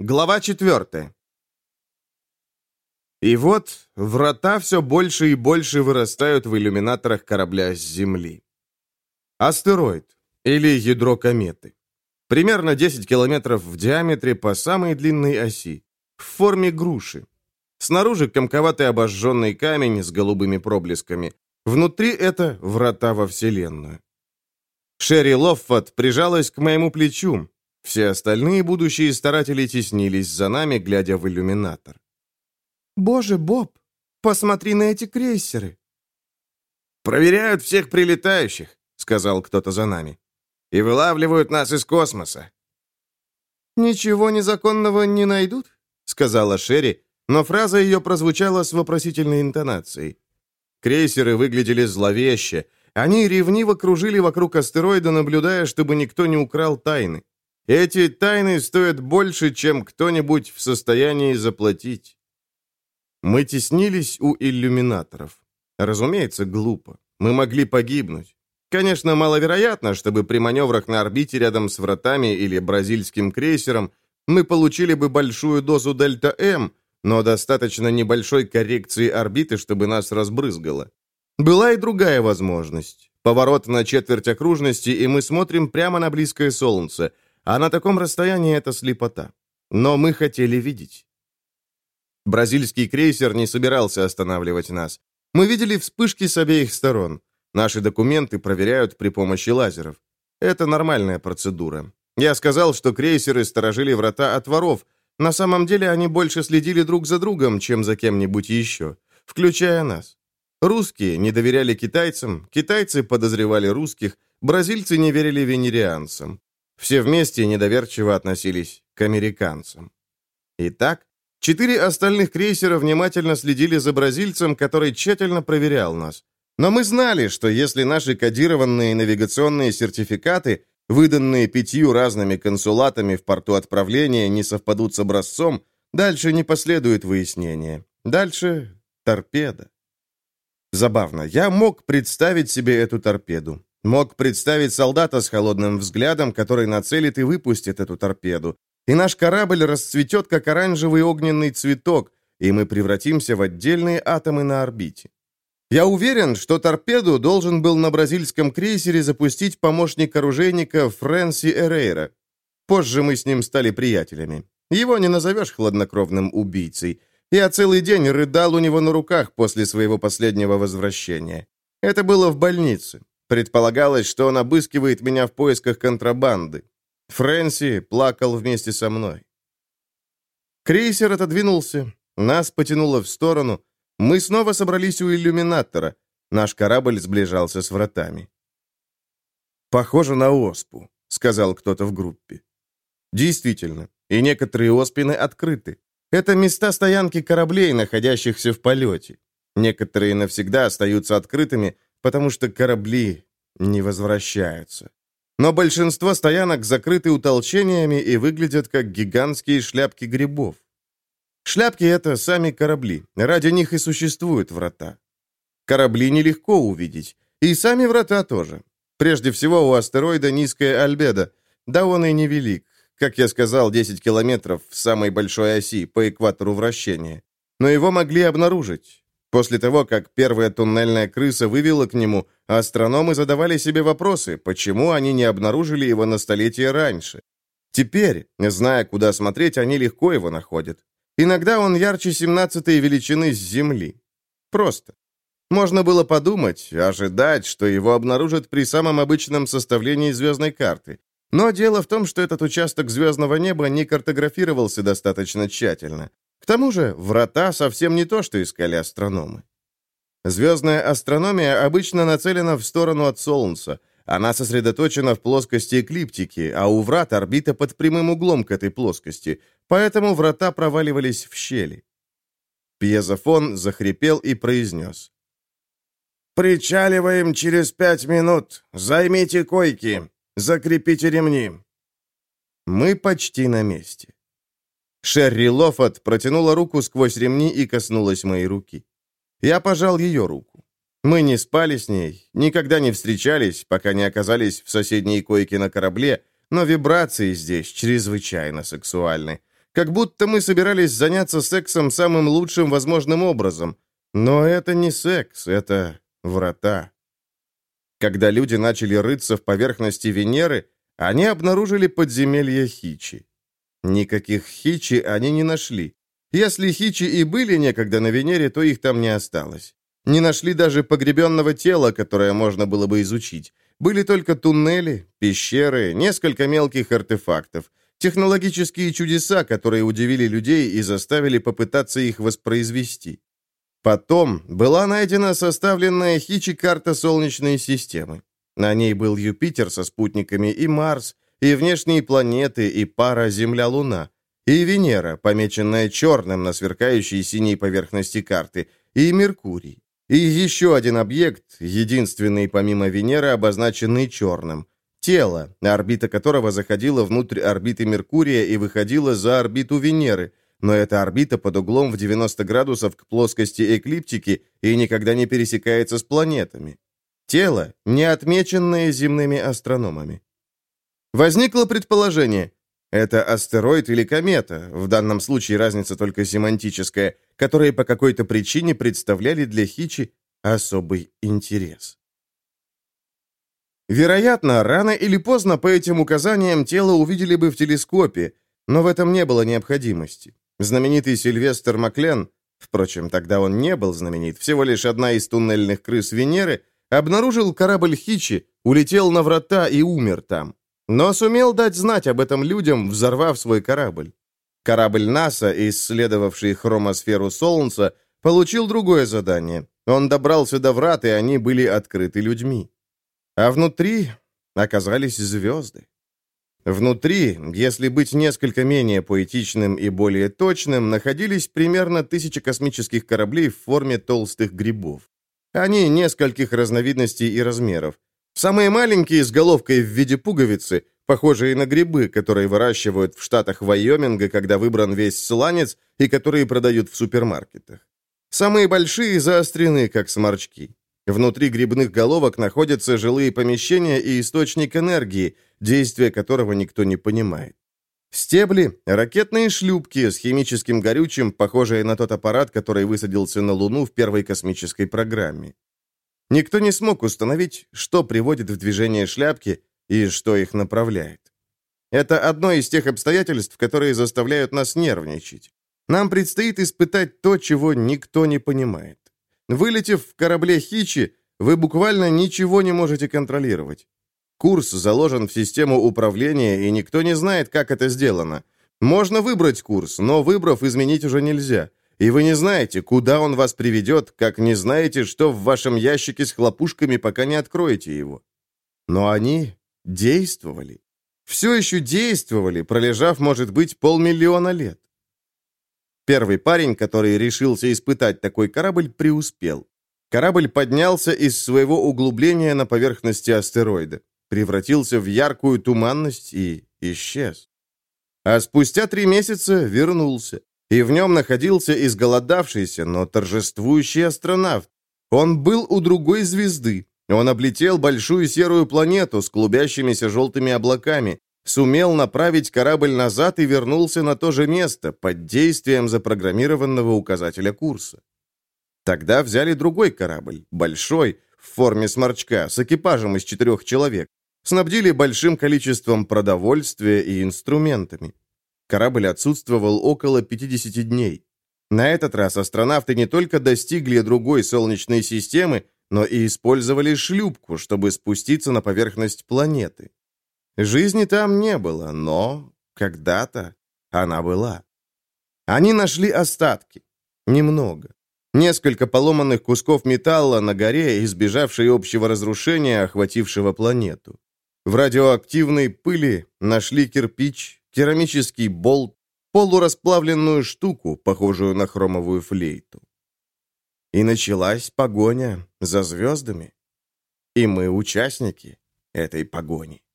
Глава 4. И вот врата все больше и больше вырастают в иллюминаторах корабля с Земли. Астероид, или ядро кометы. Примерно 10 километров в диаметре по самой длинной оси, в форме груши. Снаружи комковатый обожженный камень с голубыми проблесками. Внутри это врата во Вселенную. Шерри Лоффат прижалась к моему плечу. Все остальные будущие старатели теснились за нами, глядя в иллюминатор. «Боже, Боб, посмотри на эти крейсеры!» «Проверяют всех прилетающих», — сказал кто-то за нами. «И вылавливают нас из космоса». «Ничего незаконного не найдут?» — сказала Шерри, но фраза ее прозвучала с вопросительной интонацией. Крейсеры выглядели зловеще. Они ревниво кружили вокруг астероида, наблюдая, чтобы никто не украл тайны. Эти тайны стоят больше, чем кто-нибудь в состоянии заплатить. Мы теснились у иллюминаторов. Разумеется, глупо. Мы могли погибнуть. Конечно, маловероятно, чтобы при маневрах на орбите рядом с вратами или бразильским крейсером мы получили бы большую дозу дельта-М, но достаточно небольшой коррекции орбиты, чтобы нас разбрызгало. Была и другая возможность. Поворот на четверть окружности, и мы смотрим прямо на близкое Солнце, а на таком расстоянии это слепота. Но мы хотели видеть. Бразильский крейсер не собирался останавливать нас. Мы видели вспышки с обеих сторон. Наши документы проверяют при помощи лазеров. Это нормальная процедура. Я сказал, что крейсеры сторожили врата от воров. На самом деле они больше следили друг за другом, чем за кем-нибудь еще, включая нас. Русские не доверяли китайцам, китайцы подозревали русских, бразильцы не верили венерианцам. Все вместе недоверчиво относились к американцам. Итак, 4 остальных крейсера внимательно следили за бразильцем, который тщательно проверял нас. Но мы знали, что если наши кодированные навигационные сертификаты, выданные 5 разными консулатами в порту отправления, не совпадут с образцом, дальше не последует выяснение. Дальше торпеда. Забавно, я мог представить себе эту торпеду. Мог представить солдата с холодным взглядом, который нацелит и выпустит эту торпеду. И наш корабль расцветет, как оранжевый огненный цветок, и мы превратимся в отдельные атомы на орбите. Я уверен, что торпеду должен был на бразильском крейсере запустить помощник оружейника Фрэнси Эрейра. Позже мы с ним стали приятелями. Его не назовешь хладнокровным убийцей. Я целый день рыдал у него на руках после своего последнего возвращения. Это было в больнице. Предполагалось, что он обыскивает меня в поисках контрабанды. Фрэнси плакал вместе со мной. Крейсер отодвинулся, нас потянуло в сторону. Мы снова собрались у иллюминатора. Наш корабль сближался с вратами. «Похоже на оспу», — сказал кто-то в группе. Действительно, и некоторые оспины открыты. Это места стоянки кораблей, находящихся в полете. Некоторые навсегда остаются открытыми, потому что корабли не возвращаются. Но большинство стоянок закрыты утолчениями и выглядят как гигантские шляпки грибов. Шляпки — это сами корабли, ради них и существуют врата. Корабли нелегко увидеть, и сами врата тоже. Прежде всего, у астероида низкая альбедо, да он и невелик, как я сказал, 10 километров в самой большой оси, по экватору вращения. Но его могли обнаружить. После того, как первая туннельная крыса вывела к нему, астрономы задавали себе вопросы, почему они не обнаружили его на столетие раньше. Теперь, зная, куда смотреть, они легко его находят. Иногда он ярче 17-й величины с Земли. Просто. Можно было подумать, ожидать, что его обнаружат при самом обычном составлении звездной карты. Но дело в том, что этот участок звездного неба не картографировался достаточно тщательно. К тому же, врата совсем не то, что искали астрономы. Звездная астрономия обычно нацелена в сторону от Солнца. Она сосредоточена в плоскости эклиптики, а у врат орбита под прямым углом к этой плоскости, поэтому врата проваливались в щели. Пьезофон захрипел и произнес: «Причаливаем через 5 минут. Займите койки. Закрепите ремни». Мы почти на месте. Шерри Лоффат протянула руку сквозь ремни и коснулась моей руки. Я пожал ее руку. Мы не спали с ней, никогда не встречались, пока не оказались в соседней койке на корабле, но вибрации здесь чрезвычайно сексуальны. Как будто мы собирались заняться сексом самым лучшим возможным образом. Но это не секс, это врата. Когда люди начали рыться в поверхности Венеры, они обнаружили подземелье Хичи. Никаких Хичи они не нашли. Если Хичи и были некогда на Венере, то их там не осталось. Не нашли даже погребенного тела, которое можно было бы изучить. Были только туннели, пещеры, несколько мелких артефактов, технологические чудеса, которые удивили людей и заставили попытаться их воспроизвести. Потом была найдена составленная Хичи-карта Солнечной системы. На ней был Юпитер со спутниками и Марс, и внешние планеты, и пара Земля-Луна, и Венера, помеченная черным на сверкающей синей поверхности карты, и Меркурий, и еще один объект, единственный помимо Венеры, обозначенный черным. Тело, орбита которого заходила внутрь орбиты Меркурия и выходила за орбиту Венеры, но эта орбита под углом в 90 градусов к плоскости эклиптики и никогда не пересекается с планетами. Тело, не отмеченное земными астрономами. Возникло предположение. Это астероид или комета, в данном случае разница только семантическая, которые по какой-то причине представляли для Хичи особый интерес. Вероятно, рано или поздно по этим указаниям тело увидели бы в телескопе, но в этом не было необходимости. Знаменитый Сильвестр Маклен, впрочем, тогда он не был знаменит, всего лишь одна из туннельных крыс Венеры, обнаружил корабль Хичи, улетел на врата и умер там. Но сумел дать знать об этом людям, взорвав свой корабль. Корабль НАСА, исследовавший хромосферу Солнца, получил другое задание. Он добрался до врат, и они были открыты людьми. А внутри оказались звезды. Внутри, если быть несколько менее поэтичным и более точным, находились примерно 1000 космических кораблей в форме толстых грибов. Они нескольких разновидностей и размеров. Самые маленькие с головкой в виде пуговицы, похожие на грибы, которые выращивают в штатах Вайоминга, когда выбран весь сланец, и которые продают в супермаркетах. Самые большие заострены, как сморчки. Внутри грибных головок находятся жилые помещения и источник энергии, действия которого никто не понимает. Стебли — ракетные шлюпки с химическим горючим, похожие на тот аппарат, который высадился на Луну в первой космической программе. Никто не смог установить, что приводит в движение шляпки и что их направляет. Это одно из тех обстоятельств, которые заставляют нас нервничать. Нам предстоит испытать то, чего никто не понимает. Вылетев в корабле Хичи, вы буквально ничего не можете контролировать. Курс заложен в систему управления, и никто не знает, как это сделано. Можно выбрать курс, но, выбрав, изменить уже нельзя. И вы не знаете, куда он вас приведет, как не знаете, что в вашем ящике с хлопушками, пока не откроете его. Но они действовали. Все еще действовали, пролежав, может быть, 500 000 лет. Первый парень, который решился испытать такой корабль, преуспел. Корабль поднялся из своего углубления на поверхности астероида, превратился в яркую туманность и исчез. А спустя 3 месяца вернулся, и в нем находился изголодавшийся, но торжествующий астронавт. Он был у другой звезды. Он облетел большую серую планету с клубящимися желтыми облаками, сумел направить корабль назад и вернулся на то же место под действием запрограммированного указателя курса. Тогда взяли другой корабль, большой, в форме сморчка, с экипажем из 4 человек, снабдили большим количеством продовольствия и инструментами. Корабль отсутствовал около 50 дней. На этот раз астронавты не только достигли другой Солнечной системы, но и использовали шлюпку, чтобы спуститься на поверхность планеты. Жизни там не было, но когда-то она была. Они нашли остатки. Немного. Несколько поломанных кусков металла на горе, избежавшей общего разрушения, охватившего планету. В радиоактивной пыли нашли кирпич, керамический болт, полурасплавленную штуку, похожую на хромовую флейту. И началась погоня за звездами. И мы участники этой погони.